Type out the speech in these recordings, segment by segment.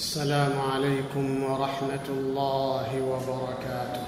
السلام عليكم ورحمة الله وبركاته.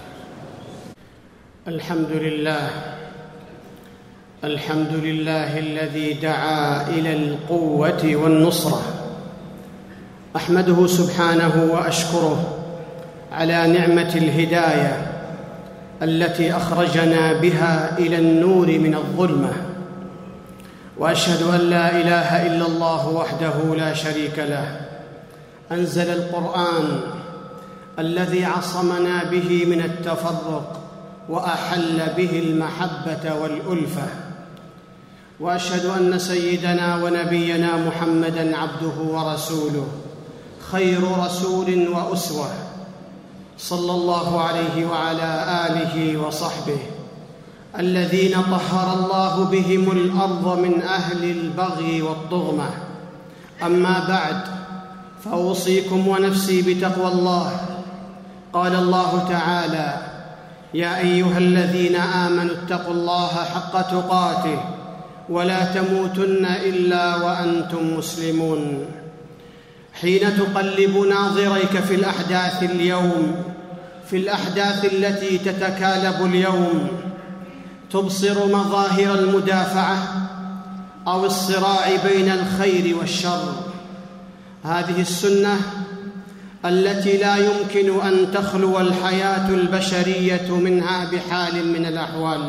الحمد لله الذي دعا إلى القوة والنصرة. أحمده سبحانه وأشكره على نعمة الهداية التي أخرجنا بها إلى النور من الظلمة، وأشهد أن لا إله إلا الله وحده لا شريك له، أنزل القرآن الذي عصمنا به من التفرق وأحل به المحبة والألفة، وأشهد أن سيدنا ونبينا محمدًا عبده ورسوله، خير رسول وأسوة، صلى الله عليه وعلى آله وصحبه الذين طهر الله بهم الأرض من أهل البغي والطغمة. أما بعد، فأوصيكم ونفسي بتقوى الله. قال الله تعالى: يا أيها الذين آمنوا اتقوا الله حق تقاته ولا تموتن إلا وأنتم مسلمون. حين تقلب ناظريك في الأحداث اليوم، في الأحداث التي تتكالب اليوم، تبصر مظاهر المدافعة أو الصراع بين الخير والشر. هذه السنة التي لا يمكن أن تخلو الحياة البشرية منها بحال من الأحوال.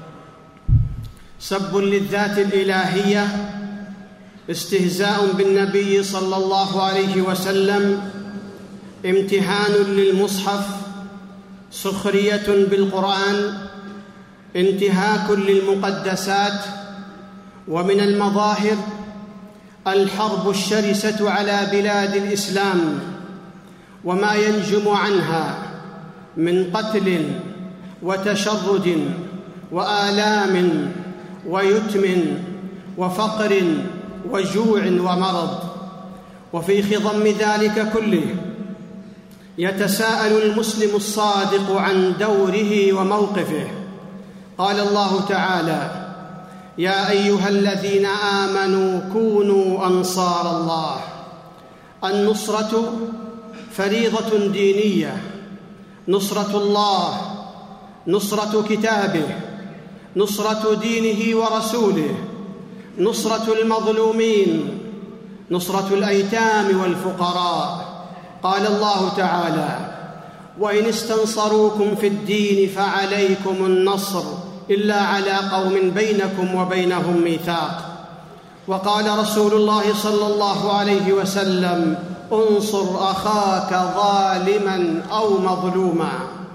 سب للذات الإلهية، استهزاء بالنبي صلى الله عليه وسلم، امتهان للمصحف، سخرية بالقرآن، انتهاك للمقدسات. ومن المظاهر الحرب الشرسة على بلاد الإسلام وما ينجم عنها من قتل وتشرد وآلام ويتم وفقر وجوع ومرض. وفي خضم ذلك كله يتساءل المسلم الصادق عن دوره وموقفه. قال الله تعالى: يا أيها الذين آمنوا كونوا أنصار الله. النصرة فريضة دينية، نصرة الله، نصرة كتابه، نصرة دينه ورسوله، نصرة المظلومين، نصرة الأيتام والفقراء. قال الله تعالى: وإن استنصروكم في الدين فعليكم النصر إلا على قوم بينكم وبينهم ميثاق. وقال رسول الله صلى الله عليه وسلم: انصر أخاك ظالما أو مظلوما.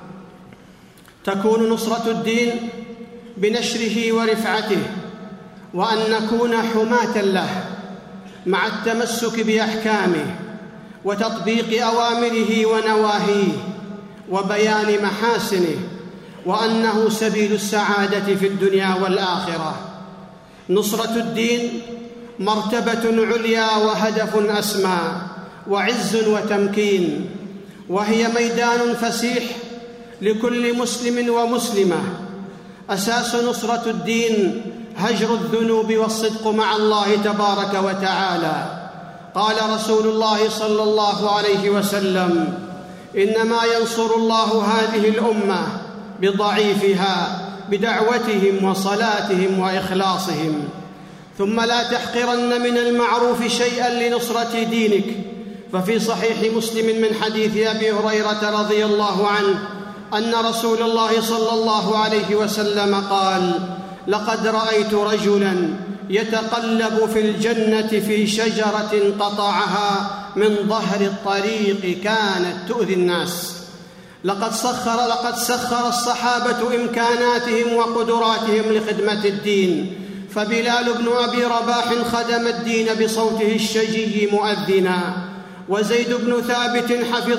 تكون نصرة الدين بنشره ورفعته، وأن نكون حماة له مع التمسك بأحكامه وتطبيق أوامره ونواهيه وبيان محاسنه، وأنه سبيل السعادة في الدنيا والآخرة. نصرة الدين مرتبة عليا وهدف أسمى وعز وتمكين، وهي ميدان فسيح لكل مسلم ومسلمة. أساس نصرة الدين هجر الذنوب والصدق مع الله تبارك وتعالى. قال رسول الله صلى الله عليه وسلم: إنما ينصر الله هذه الأمة بضعيفها بدعوتهم وصلاتهم وإخلاصهم. ثم لا تحقرن من المعروف شيئا لنصرة دينك. ففي صحيح مسلم من حديث أبي هريرة رضي الله عنه أن رسول الله صلى الله عليه وسلم قال: لقد رأيت رجلا يتقلب في الجنة في شجرة قطعها من ظهر الطريق كانت تؤذي الناس. لقد سخر الصحابة إمكاناتهم وقدراتهم لخدمة الدين، فبلال بن أبي رباح خدم الدين بصوته الشجي مؤذنا، وزيد بن ثابت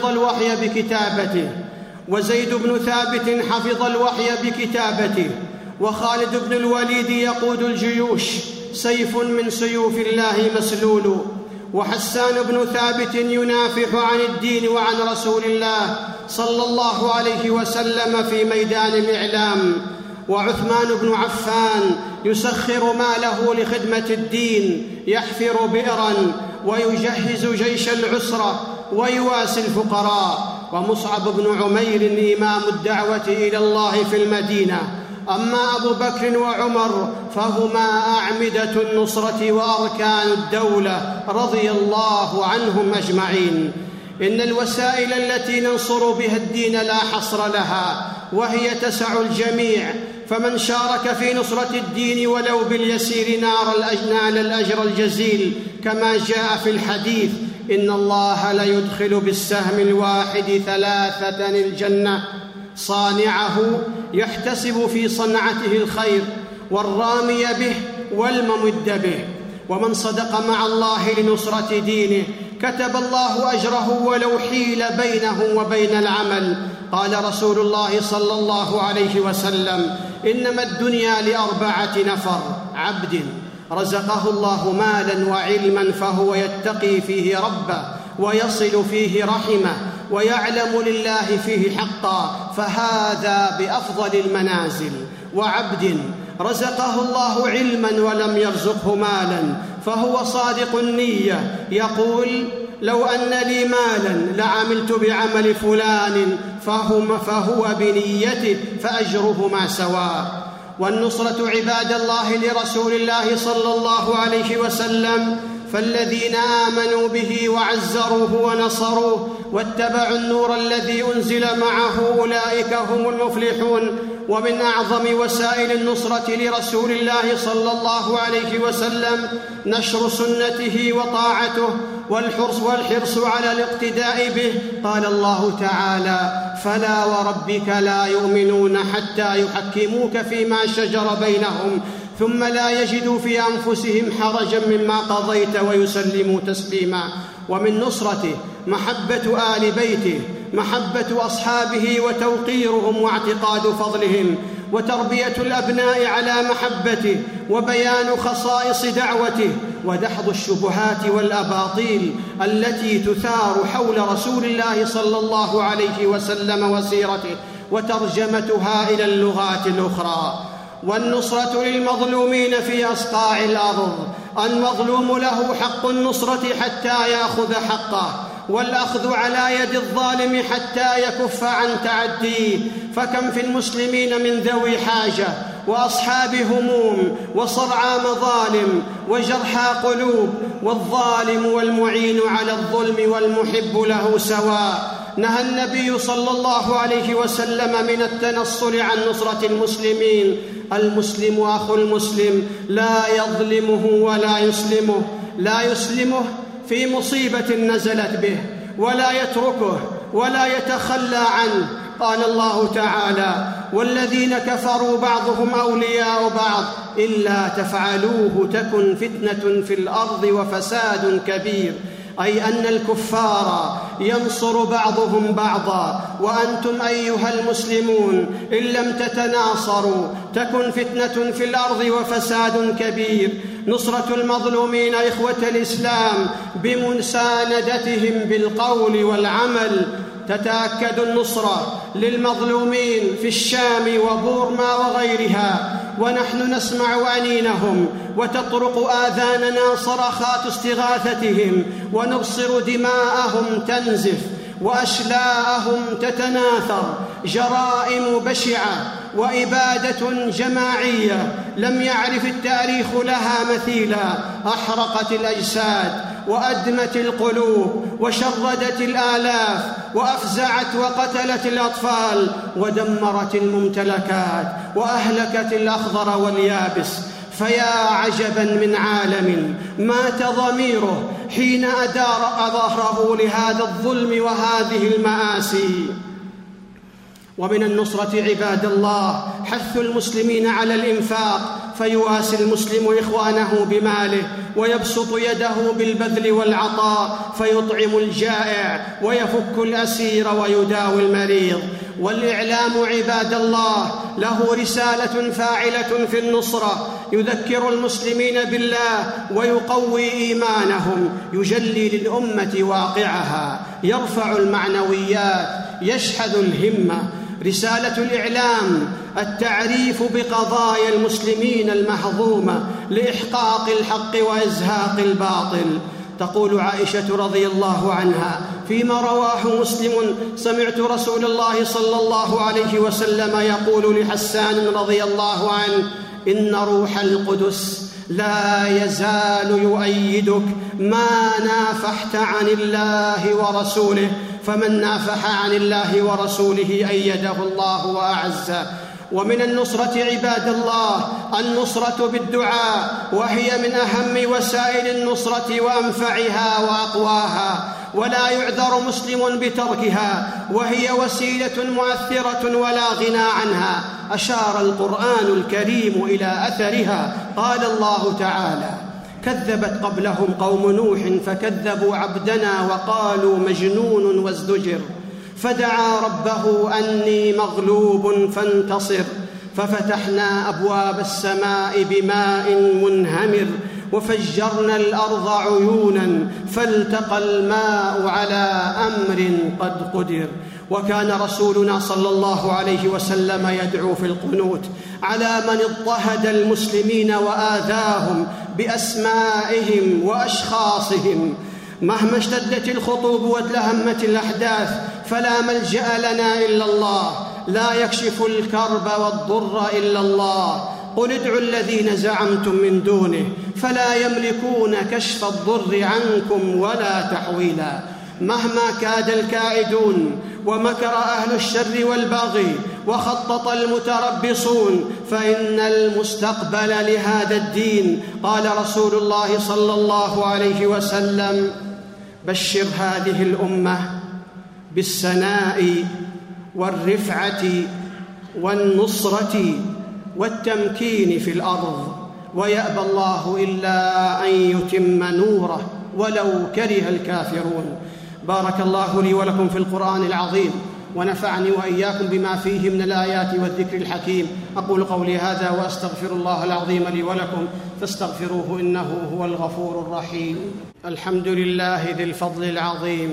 حفظ الوحي بكتابته، وخالد بن الوليد يقود الجيوش، سيف من سيوف الله مسلول، وحسان بن ثابت ينافح عن الدين وعن رسول الله صلى الله عليه وسلم في ميدان الإعلام، وعثمان بن عفان يسخر ماله لخدمة الدين، يحفر بئرا ويجهز جيش العسرة ويواسي الفقراء. ومصعب بن عمير إمام الدعوة إلى الله في المدينة. أما أبو بكر وعمر فهما أعمدة النصرة وأركان الدولة رضي الله عنهم أجمعين. إن الوسائل التي ننصر بها الدين لا حصر لها، وهي تسع الجميع، فمن شارك في نصرة الدين ولو باليسير نال الأجر الجزيل، كما جاء في الحديث: إن الله ليدخل بالسهم الواحد 3 الجنة، صانعه يحتسب في صنعته الخير، والرامي به والممد به. ومن صدق مع الله لنصرة دينه كتب الله أجره ولو حيل بينه وبين العمل. قال رسول الله صلى الله عليه وسلم: إنما الدنيا ل4 نفر: عبد رزقه الله مالا وعلما فهو يتقي فيه ربه ويصل فيه رحمه ويعلم لله فيه حقا، فهذا بأفضل المنازل. وعبد رزقه الله علما ولم يرزقه مالا فهو صادق النية، يقول: لو أن لي مالا لعملت بعمل فلان، فهو بنيته فأجرهما سواء. والنصرة عباد الله لرسول الله صلى الله عليه وسلم، فالذين آمنوا به وعزروه ونصروه واتبعوا النور الذي أنزل معه أولئك هم المفلحون. ومن أعظم وسائل النصرة لرسول الله صلى الله عليه وسلم نشر سنته وطاعته والحرص على الاقتداء به. قال الله تعالى: فلا وربك لا يؤمنون حتى يحكموك فيما شجر بينهم ثم لا يجدوا في أنفسهم حرجا مما قضيت ويسلموا تسليما. ومن نصرته محبة آل بيته، محبة أصحابه وتوقيرهم واعتقاد فضلهم، وتربية الأبناء على محبته، وبيان خصائص دعوته، ودحض الشبهات والأباطيل التي تثار حول رسول الله صلى الله عليه وسلم وسيرته، وترجمتها إلى اللغات الأخرى. والنصرة للمظلومين في أصقاع الأرض، المظلوم له حق النصرة حتى يأخذ حقه، والأخذ على يد الظالم حتى يكف عن تعديه. فكم في المسلمين من ذوي حاجة وأصحاب هموم وصرعى مظالم وجرحى قلوب، والظالم والمعين على الظلم والمحب له سواء. نهى النبي صلى الله عليه وسلم من التنصل عن نصرة المسلمين. المسلم أخو المسلم لا يظلمه لا يسلمه في مصيبة نزلت به، ولا يتركه ولا يتخلى عنه. قال الله تعالى: والذين كفروا بعضهم أولياء بعض إلا تفعلوه تكن فتنة في الأرض وفساد كبير. أي أن الكفار ينصر بعضهم بعضا، وأنتم أيها المسلمون إن لم تتناصروا تكن فتنة في الأرض وفساد كبير. نصرة المظلومين إخوة الإسلام بمساندتهم بالقول والعمل. تتأكد النصرة للمظلومين في الشام وبورما وغيرها، ونحن نسمع أنينهم وتطرق آذاننا صرخات استغاثتهم، ونبصر دماءهم تنزف وأشلاءهم تتناثر. جرائم بشعة وإبادة جماعية لم يعرف التاريخ لها مثيلا، أحرقت الأجساد وأدمت القلوب وشردت الآلاف وأفزعت وقتلت الأطفال ودمرت الممتلكات وأهلكت الأخضر واليابس. فيا عجبا من عالم مات ضميره حين أدار ظهره لهذا الظلم وهذه المآسي. ومن النصرة عباد الله حث المسلمين على الإنفاق، فيواسي المسلم إخوانه بماله ويبسط يده بالبذل والعطاء، فيطعم الجائع ويفك الأسير ويداوي المريض. والإعلام عباد الله له رسالة فاعلة في النصرة، يذكر المسلمين بالله ويقوي إيمانهم، يجلي للأمة واقعها، يرفع المعنويات، يشحذ الهمة. رسالة الإعلام التعريف بقضايا المسلمين المهضومة لإحقاق الحق وإزهاق الباطل. تقول عائشة رضي الله عنها: فيما رواه مسلم: سمعت رسول الله صلى الله عليه وسلم يقول لحسان رضي الله عنه: إن روح القدس لا يزال يؤيدك ما نافحت عن الله ورسوله، فمن نافح عن الله ورسوله أيده الله وأعزه. ومن النصرة عباد الله النصرة بالدعاء، وهي من أهم وسائل النصرة وأنفعها وأقواها، ولا يعذر مسلم بتركها، وهي وسيلة مؤثرة ولا غنى عنها. أشار القرآن الكريم إلى أثرها. قال الله تعالى: كذبت قبلهم قوم نوح فكذبوا عبدنا وقالوا مجنون وازدجر، فدعا ربه أني مغلوب فانتصر، ففتحنا أبواب السماء بماء منهمر، وفجرنا الأرض عيونا فالتقى الماء على أمر قد قدر. وكان رسولنا صلى الله عليه وسلم يدعو في القنوت على من اضطهد المسلمين وآذاهم بأسمائهم وأشخاصهم. مهما اشتدت الخطوب وازدهمت الأحداث فلا ملجأ لنا إلا الله، لا يكشف الكرب والضر إلا الله. قل ادعوا الذين زعمتم من دونه فلا يملكون كشف الضر عنكم ولا تحويلا. مهما كاد الكائدون ومكر أهل الشر والبغي وخطط المتربصون فإن المستقبل لهذا الدين. قال رسول الله صلى الله عليه وسلم: بشر هذه الأمة بالسناء والرفعة والنصرة والتمكين في الأرض، ويأبى الله إلا أن يتم نوره ولو كره الكافرون. بارك الله لي ولكم في القرآن العظيم، ونفعني وإياكم بما فيه من الآيات والذكر الحكيم. أقول قولي هذا وأستغفر الله العظيم لي ولكم، فاستغفروه إنه هو الغفور الرحيم. الحمد لله ذي الفضل العظيم،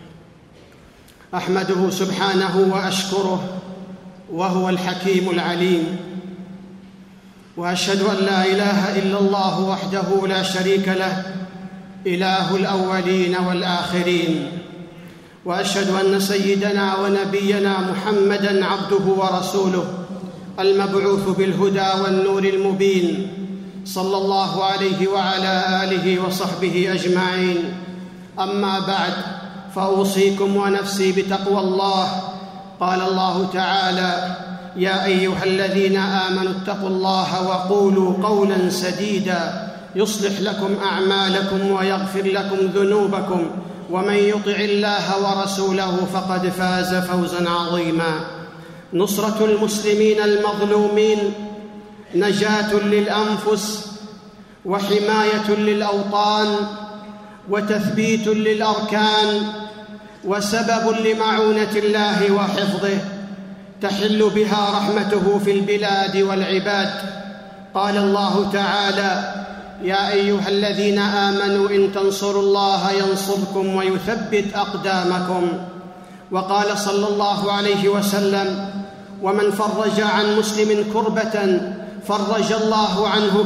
أحمده سبحانه وأشكره، وهو الحكيم العليم. وأشهد أن لا إله إلا الله وحده لا شريك له، إله الأولين والآخرين. وأشهد أن سيدنا ونبينا محمدًا عبده ورسوله، المبعوث بالهدى والنور المبين، صلى الله عليه وعلى آله وصحبه أجمعين. أما بعد، فأوصيكم ونفسي بتقوى الله. قال الله تعالى: يا أيها الذين آمنوا اتقوا الله وقولوا قولا سديدا يصلح لكم أعمالكم ويغفر لكم ذنوبكم، ومن يطع الله ورسوله فقد فاز فوزا عظيما. نصرة المسلمين المظلومين نجاة للأنفس، وحماية للأوطان، وتثبيت للأركان، وسبب لمعونة الله وحفظه، تحل بها رحمته في البلاد والعباد. قال الله تعالى: يا أيها الذين آمنوا إن تنصروا الله ينصركم ويثبت أقدامكم. وقال صلى الله عليه وسلم: ومن فرج عن مسلم كربة فرج الله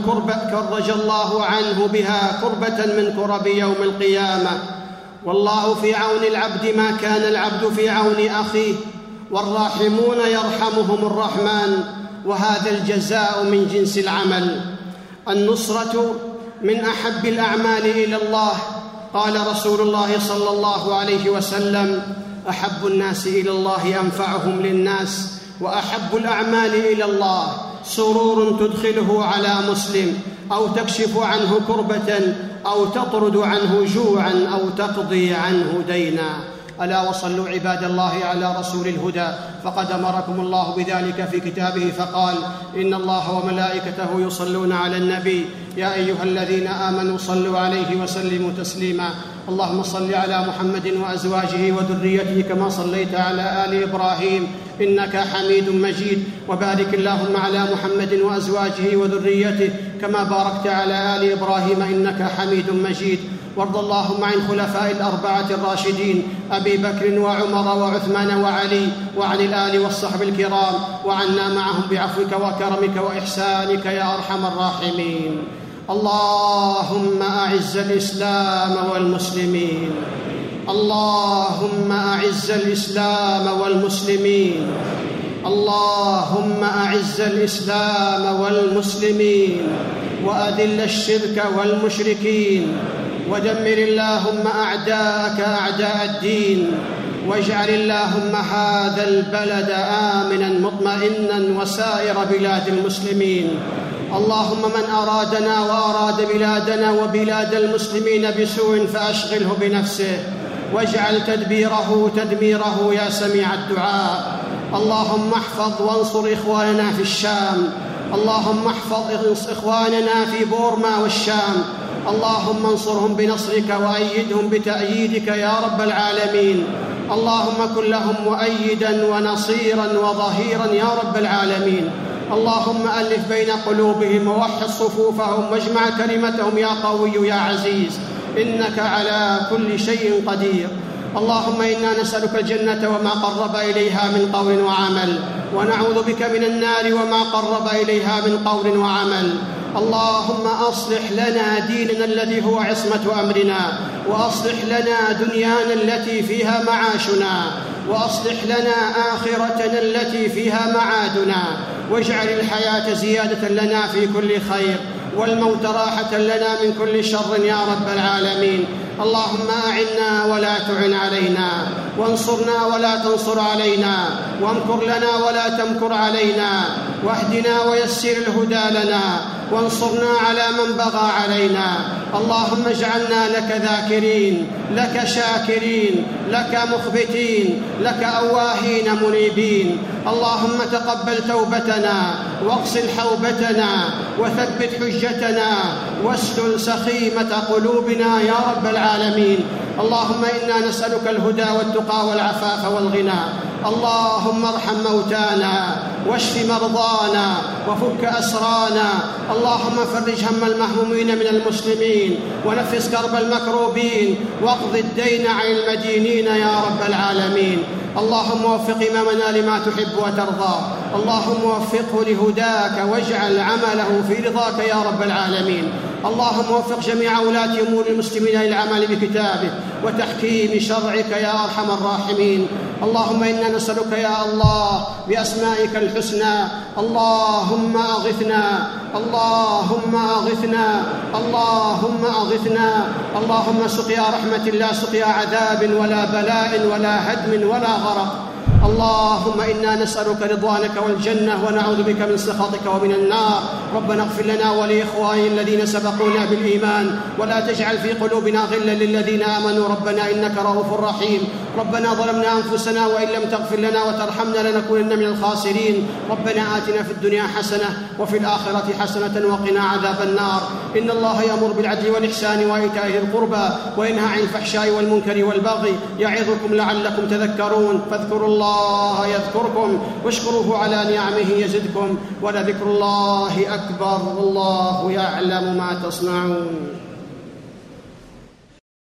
عنه بها كربة من كرب يوم القيامة. والله في عون العبد ما كان العبد في عون أخيه، والراحمون يرحمهم الرحمن، وهذا الجزاء من جنس العمل. النصرة من أحب الأعمال إلى الله. قال رسول الله صلى الله عليه وسلم: أحب الناس إلى الله أنفعهم للناس، وأحب الأعمال إلى الله سرور تدخله على مسلم، أو تكشف عنه كربة، أو تطرد عنه جوعا، أو تقضي عنه دينا. ألا وصلوا عباد الله على رسول الهدى، فقد أمركم الله بذلك في كتابه فقال: إن الله وملائكته يصلون على النبي يا أيها الذين آمنوا صلوا عليه وسلموا تسليما. اللهم صل على محمد وأزواجه وذريته كما صليت على آل إبراهيم إنك حميد مجيد، وبارك اللهم على محمد وأزواجه وذريته كما باركت على آل إبراهيم إنك حميد مجيد. وارض اللهم عن الخلفاء الأربعة الراشدين أبي بكر وعمر وعثمان وعلي، وعن الآل والصحب الكرام، وعنا معهم بعفوك وكرمك وإحسانك يا أرحم الراحمين. اللهم أعز الإسلام والمسلمين، اللهم أعز الإسلام والمسلمين، اللهم أعز الإسلام والمسلمين، وأذل الشرك والمشركين، ودمر اللهم أعداءك أعداء الدين، واجعل اللهم هذا البلد آمنا مطمئنا وسائر بلاد المسلمين. اللهم من أرادنا وأراد بلادنا وبلاد المسلمين بسوء فأشغله بنفسه، واجعل تدبيره تدميره يا سميع الدعاء. اللهم احفظ وانصر إخواننا في الشام، اللهم احفظ إخواننا في بورما والشام، اللهم انصرهم بنصرك وأيدهم بتأييدك يا رب العالمين. اللهم كن لهم مؤيدا ونصيرا وظهيرا يا رب العالمين. اللهم ألف بين قلوبهم ووحد صفوفهم واجمع كلمتهم يا قوي يا عزيز، إنك على كل شيء قدير. اللهم إنا نسألك الجنة وما قرب إليها من قول وعمل، ونعوذ بك من النار وما قرب إليها من قول وعمل. اللهم أصلح لنا ديننا الذي هو عصمة أمرنا، وأصلح لنا دنيانا التي فيها معاشنا، وأصلح لنا آخرتنا التي فيها معادنا، واجعل الحياة زيادة لنا في كل خير، والموت راحة لنا من كل شر يا رب العالمين. اللهم أعنا ولا تعن علينا، وانصرنا ولا تنصر علينا، وامكر لنا ولا تمكر علينا، واهدنا ويسر الهدى لنا، وانصرنا على من بغى علينا. اللهم اجعلنا لك ذاكرين، لك شاكرين، لك مخبتين، لك أواهين منيبين. اللهم تقبل توبتنا، واغسل حوبتنا، وثبت حجتنا، واسلل سخيمة قلوبنا يا رب العالمين. اللهم إنا نسألك الهدى والتقى والعفاف والغنى. اللهم ارحم موتانا، واشف مرضانا، وفك أسرانا. اللهم فرج هم المهمومين من المسلمين، ونفس كرب المكروبين، واقض الدين عن المدينين يا رب العالمين. اللهم وفق إمامنا لما تحب وترضى، اللهم وفقه لهداك، واجعل عمله في رضاك يا رب العالمين. اللهم وفق جميع ولاة أمور المسلمين للعمل بكتابك وتحكيم شرعك يا أرحم الراحمين. اللهم إنا نسألك يا الله بأسمائك الحسنى، اللهم أغثنا، اللهم أغثنا، اللهم أغثنا. اللهم سقيا رحمة لا سقيا عذاب ولا بلاء ولا هدم ولا غرق. اللهم إنا نسألك رضوانك والجنة، ونعوذ بك من سخطك ومن النار. ربنا اغفر لنا ولإخواننا الذين سبقونا بالإيمان، ولا تجعل في قلوبنا غلا للذين آمنوا ربنا إنك رؤوف رحيم. ربنا ظلمنا أنفسنا وإن لم تغفر لنا وترحمنا لنكونن من الخاسرين. ربنا آتنا في الدنيا حسنة وفي الآخرة حسنة وقنا عذاب النار. إن الله يأمر بالعدل والإحسان وإيتاء ذي القربى، وينهى عن الفحشاء والمنكر والبغي، يعظكم لعلكم تذكرون. فاذكروا الله يذكركم، واشكروه على نعمه يزدكم، ولذكر الله أكبر، والله يعلم ما تصنعون.